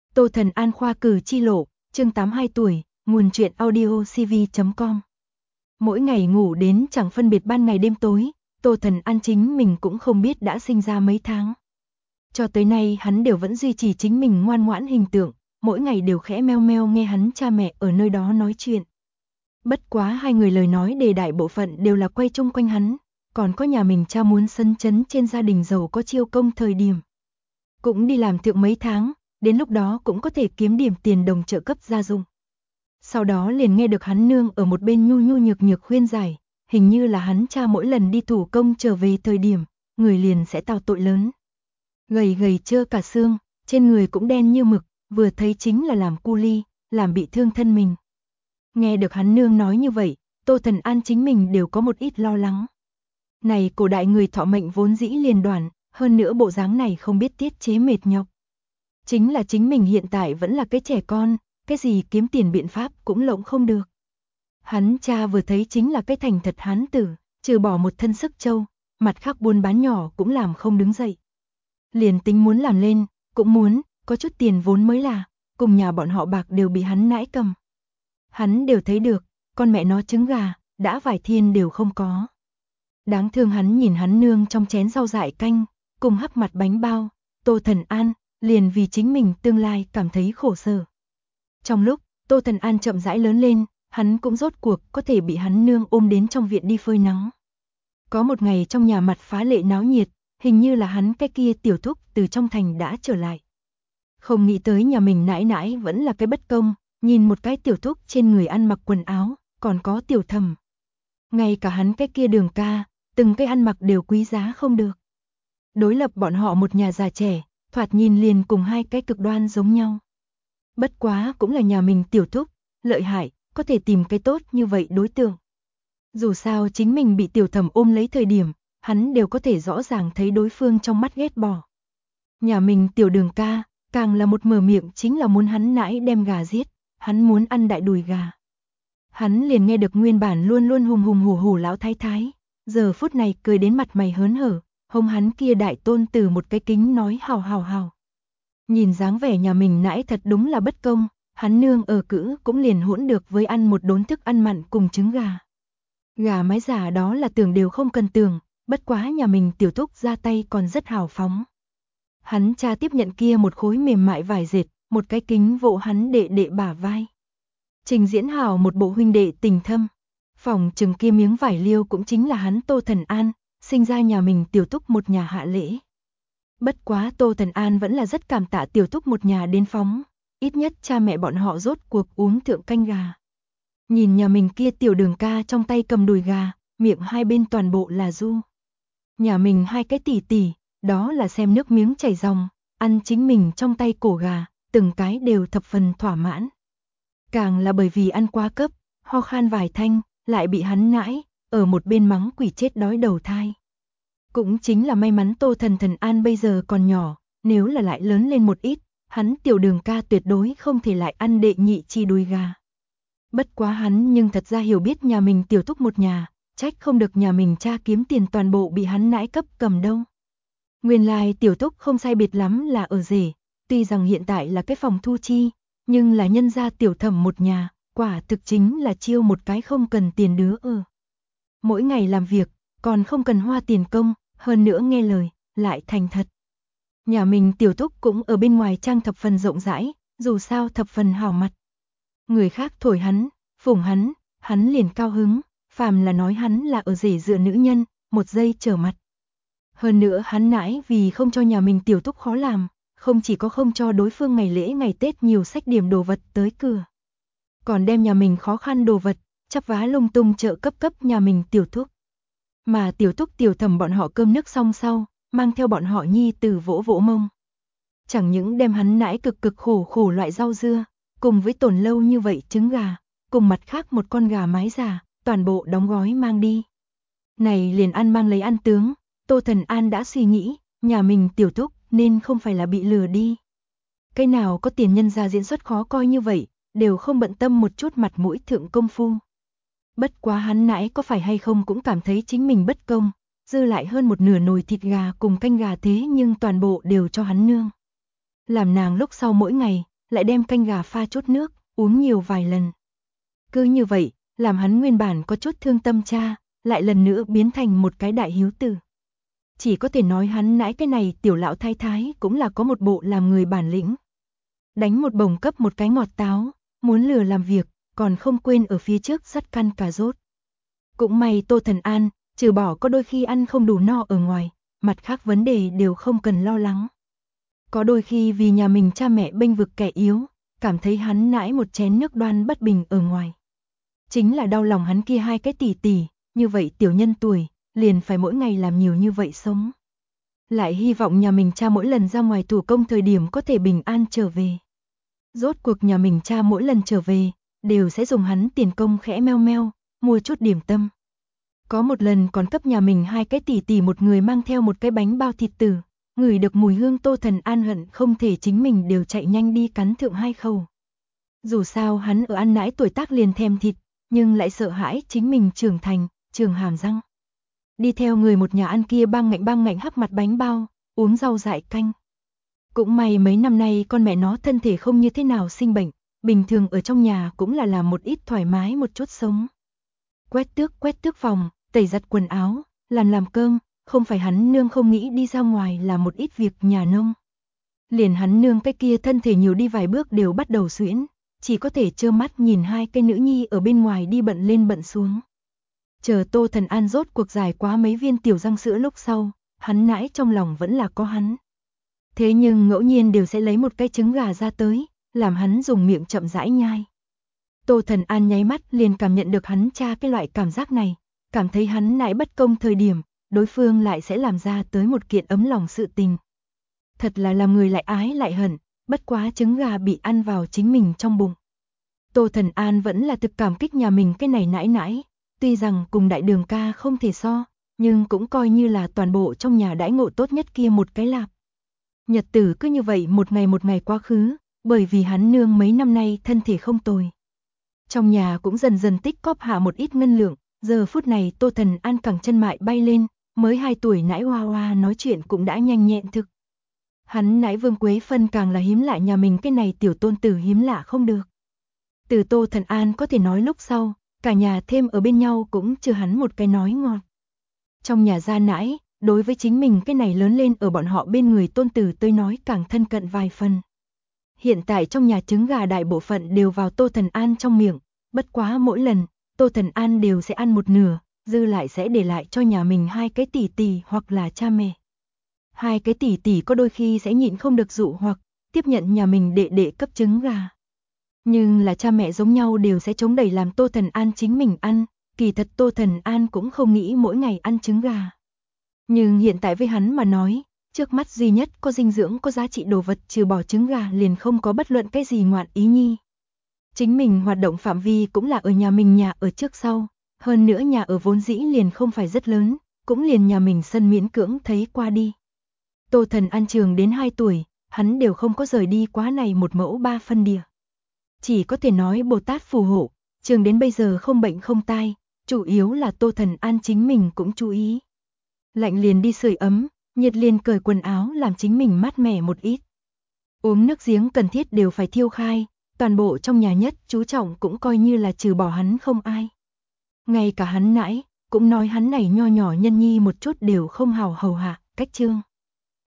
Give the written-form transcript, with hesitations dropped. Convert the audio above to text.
Tô Thần An khoa cử chi lộ, chương 82 tuổi, nguồn truyện audio cv.com. Mỗi ngày ngủ đến chẳng phân biệt ban ngày đêm tối, Tô Thần An chính mình cũng không biết đã sinh ra mấy tháng. Cho tới nay hắn đều vẫn duy trì chính mình ngoan ngoãn hình tượng, mỗi ngày đều khẽ meo meo nghe hắn cha mẹ ở nơi đó nói chuyện. Bất quá hai người lời nói đề đại bộ phận đều là quay chung quanh hắn, còn có nhà mình cha muốn sân chấn trên gia đình giàu có chiêu công thời điểm. Cũng đi làm thượng mấy tháng, đến lúc đó cũng có thể kiếm điểm tiền đồng trợ cấp gia dụng. Sau đó liền nghe được hắn nương ở một bên nhu nhu nhược nhược khuyên giải, hình như là hắn cha mỗi lần đi thủ công trở về thời điểm, người liền sẽ tạo tội lớn. Gầy gầy trơ cả xương, trên người cũng đen như mực, vừa thấy chính là làm cu ly, làm bị thương thân mình. Nghe được hắn nương nói như vậy, Tô Thần An chính mình đều có một ít lo lắng. Này cổ đại người thọ mệnh vốn dĩ liền đoạn, hơn nữa bộ dáng này không biết tiết chế mệt nhọc. Chính là chính mình hiện tại vẫn là cái trẻ con, cái gì kiếm tiền biện pháp cũng lộng không được. Hắn cha vừa thấy chính là cái thành thật hán tử, trừ bỏ một thân sức trâu, mặt khác buôn bán nhỏ cũng làm không đứng dậy. Liền tính muốn làm lên, cũng muốn, có chút tiền vốn mới là, cùng nhà bọn họ bạc đều bị hắn nãi cầm. Hắn đều thấy được, con mẹ nó trứng gà, đã vài thiên đều không có. Đáng thương hắn nhìn hắn nương trong chén rau dại canh, cùng hắc mặt bánh bao, Tô Thần An, liền vì chính mình tương lai cảm thấy khổ sở. Trong lúc, Tô Thần An chậm rãi lớn lên, hắn cũng rốt cuộc có thể bị hắn nương ôm đến trong viện đi phơi nắng. Có một ngày trong nhà mặt phá lệ náo nhiệt, hình như là hắn cái kia tiểu thúc từ trong thành đã trở lại. Không nghĩ tới nhà mình nãi nãi vẫn là cái bất công, nhìn một cái tiểu thúc trên người ăn mặc quần áo, còn có tiểu thầm. Ngay cả hắn cái kia Đường ca, từng cái ăn mặc đều quý giá không được. Đối lập bọn họ một nhà già trẻ, thoạt nhìn liền cùng hai cái cực đoan giống nhau. Bất quá cũng là nhà mình tiểu thúc, lợi hại, có thể tìm cái tốt như vậy đối tượng. Dù sao chính mình bị tiểu thầm ôm lấy thời điểm, hắn đều có thể rõ ràng thấy đối phương trong mắt ghét bỏ. Nhà mình tiểu Đường ca, càng là một mở miệng chính là muốn hắn nãi đem gà giết, hắn muốn ăn đại đùi gà. Hắn liền nghe được nguyên bản luôn luôn hùng hùng hổ hổ lão thái thái, giờ phút này cười đến mặt mày hớn hở, hông hắn kia đại tôn từ một cái kính nói hào hào hào. Nhìn dáng vẻ nhà mình nãi thật đúng là bất công, hắn nương ở cữ cũng liền hỗn được với ăn một đốn thức ăn mặn cùng trứng gà. Gà mái giả đó là tưởng đều không cần tưởng, bất quá nhà mình tiểu thúc ra tay còn rất hào phóng. Hắn cha tiếp nhận kia một khối mềm mại vải dệt, một cái kính vỗ hắn đệ đệ bả vai. Trình diễn hào một bộ huynh đệ tình thâm. Phòng chừng kia miếng vải liêu cũng chính là hắn Tô Thần An, sinh ra nhà mình tiểu thúc một nhà hạ lễ. Bất quá Tô Thần An vẫn là rất cảm tạ tiểu thúc một nhà đến phóng, ít nhất cha mẹ bọn họ rốt cuộc uống thượng canh gà. Nhìn nhà mình kia tiểu Đường ca trong tay cầm đùi gà, miệng hai bên toàn bộ là du. Nhà mình hai cái tỉ tỉ, đó là xem nước miếng chảy ròng, ăn chính mình trong tay cổ gà, từng cái đều thập phần thỏa mãn. Càng là bởi vì ăn quá cấp, ho khan vài thanh, lại bị hắn nãi, ở một bên mắng quỷ chết đói đầu thai. Cũng chính là may mắn Tô Thần An bây giờ còn nhỏ, nếu là lại lớn lên một ít, hắn tiểu Đường ca tuyệt đối không thể lại ăn đệ nhị chi đùi gà. Bất quá hắn nhưng thật ra hiểu biết nhà mình tiểu thúc một nhà, trách không được nhà mình cha kiếm tiền toàn bộ bị hắn nãi cấp cầm đâu. Nguyên lai tiểu thúc không sai biệt lắm là ở rể, tuy rằng hiện tại là cái phòng thu chi, nhưng là nhân gia tiểu thẩm một nhà, quả thực chính là chiêu một cái không cần tiền đứa ở. Mỗi ngày làm việc, còn không cần hoa tiền công, hơn nữa nghe lời, lại thành thật. Nhà mình tiểu thúc cũng ở bên ngoài trang thập phần rộng rãi, dù sao thập phần hào mặt. Người khác thổi hắn, phủng hắn liền cao hứng, phàm là nói hắn là ở rể dựa nữ nhân, một giây trở mặt. Hơn nữa hắn nãi vì không cho nhà mình tiểu thúc khó làm, không chỉ có không cho đối phương ngày lễ ngày Tết nhiều sách điểm đồ vật tới cửa, còn đem nhà mình khó khăn đồ vật, chắp vá lung tung trợ cấp nhà mình tiểu thúc. Mà tiểu thúc tiểu thẩm bọn họ cơm nước xong sau, mang theo bọn họ nhi tử vỗ vỗ mông. Chẳng những đem hắn nãi cực khổ loại rau dưa, cùng với tồn lâu như vậy trứng gà, cùng mặt khác một con gà mái già, toàn bộ đóng gói mang đi. Này liền ăn mang lấy ăn tướng, Tô Thần An đã suy nghĩ, nhà mình tiểu thúc nên không phải là bị lừa đi. Cái nào có tiền nhân ra diễn xuất khó coi như vậy, đều không bận tâm một chút mặt mũi thượng công phu. Bất quá hắn nãi có phải hay không cũng cảm thấy chính mình bất công, dư lại hơn một nửa nồi thịt gà cùng canh gà thế nhưng toàn bộ đều cho hắn nương. Làm nàng lúc sau mỗi ngày, lại đem canh gà pha chút nước, uống nhiều vài lần. Cứ như vậy, làm hắn nguyên bản có chút thương tâm cha, lại lần nữa biến thành một cái đại hiếu tử. Chỉ có thể nói hắn nãi cái này tiểu lão thái thái cũng là có một bộ làm người bản lĩnh. Đánh một bổng cấp một cái ngọt táo, muốn lừa làm việc, còn không quên ở phía trước dắt căn cà rốt. Cũng may Tô Thần An, trừ bỏ có đôi khi ăn không đủ no ở ngoài, mặt khác vấn đề đều không cần lo lắng. Có đôi khi vì nhà mình cha mẹ bênh vực kẻ yếu, cảm thấy hắn nãi một chén nước đoan bất bình ở ngoài. Chính là đau lòng hắn kia hai cái tỷ tỷ, như vậy tiểu nhân tuổi, liền phải mỗi ngày làm nhiều như vậy sống. Lại hy vọng nhà mình cha mỗi lần ra ngoài thủ công thời điểm có thể bình an trở về. Rốt cuộc nhà mình cha mỗi lần trở về, đều sẽ dùng hắn tiền công khẽ meo meo, mua chút điểm tâm. Có một lần còn cấp nhà mình hai cái tỷ tỷ một người mang theo một cái bánh bao thịt tử, ngửi được mùi hương Tô Thần An hận không thể chính mình đều chạy nhanh đi cắn thượng hai khẩu. Dù sao hắn ở ăn nãi tuổi tác liền thèm thịt, nhưng lại sợ hãi chính mình trưởng thành, trường hàm răng. Đi theo người một nhà ăn kia bang ngạnh hấp mặt bánh bao, uống rau dại canh. Cũng may mấy năm nay con mẹ nó thân thể không như thế nào sinh bệnh, bình thường ở trong nhà cũng là làm một ít thoải mái một chút sống. Quét tước phòng, tẩy giặt quần áo, làm cơm, không phải hắn nương không nghĩ đi ra ngoài làm một ít việc nhà nông. Liền hắn nương cái kia thân thể nhiều đi vài bước đều bắt đầu suyễn, chỉ có thể trơ mắt nhìn hai cái nữ nhi ở bên ngoài đi bận lên bận xuống. Chờ Tô Thần An rốt cuộc giải quá mấy viên tiểu răng sữa lúc sau, hắn nãi trong lòng vẫn là có hắn. Thế nhưng ngẫu nhiên đều sẽ lấy một cái trứng gà ra tới, làm hắn dùng miệng chậm rãi nhai. Tô Thần An nháy mắt liền cảm nhận được hắn cha cái loại cảm giác này, cảm thấy hắn nãi bất công thời điểm, đối phương lại sẽ làm ra tới một kiện ấm lòng sự tình. Thật là làm người lại ái lại hận, bất quá trứng gà bị ăn vào chính mình trong bụng. Tô Thần An vẫn là thực cảm kích nhà mình cái này nãi nãi, tuy rằng cùng đại đường ca không thể so, nhưng cũng coi như là toàn bộ trong nhà đãi ngộ tốt nhất kia một cái lạp. Nhật tử cứ như vậy một ngày quá khứ, bởi vì hắn nương mấy năm nay thân thể không tồi. Trong nhà cũng dần dần tích cóp hạ một ít ngân lượng, giờ phút này Tô Thần An cẳng chân mại bay lên, mới 2 tuổi nãi hoa hoa nói chuyện cũng đã nhanh nhẹn thực. Hắn nãi Vương Quế Phân càng là hiếm lạ nhà mình cái này tiểu tôn tử hiếm lạ không được. Từ Tô Thần An có thể nói lúc sau, cả nhà thêm ở bên nhau cũng chưa hắn một cái nói ngọt. Trong nhà gia nãi, đối với chính mình cái này lớn lên ở bọn họ bên người tôn tử tôi nói càng thân cận vài phần. Hiện tại trong nhà trứng gà đại bộ phận đều vào Tô Thần An trong miệng, bất quá mỗi lần, Tô Thần An đều sẽ ăn một nửa, dư lại sẽ để lại cho nhà mình hai cái tỷ tỷ hoặc là cha mẹ. Hai cái tỷ tỷ có đôi khi sẽ nhịn không được dụ hoặc tiếp nhận nhà mình đệ đệ cấp trứng gà. Nhưng là cha mẹ giống nhau đều sẽ chống đẩy làm Tô Thần An chính mình ăn, kỳ thật Tô Thần An cũng không nghĩ mỗi ngày ăn trứng gà. Nhưng hiện tại với hắn mà nói, trước mắt duy nhất có dinh dưỡng có giá trị đồ vật trừ bỏ trứng gà liền không có bất luận cái gì ngoạn ý nhi. Chính mình hoạt động phạm vi cũng là ở nhà mình nhà ở trước sau, hơn nữa nhà ở vốn dĩ liền không phải rất lớn, cũng liền nhà mình sân miễn cưỡng thấy qua đi. Tô Thần An trường đến 2 tuổi, hắn đều không có rời đi quá này một mẫu 3 phân địa. Chỉ có thể nói Bồ Tát phù hộ, trường đến bây giờ không bệnh không tai, chủ yếu là Tô Thần An chính mình cũng chú ý. Lạnh liền đi sưởi ấm, nhiệt liền cởi quần áo làm chính mình mát mẻ một ít. Uống nước giếng cần thiết đều phải thiêu khai, toàn bộ trong nhà nhất chú trọng cũng coi như là trừ bỏ hắn không ai. Ngay cả hắn nãi, cũng nói hắn này nho nhỏ nhân nhi một chút đều không hào hầu hạ, cách trương.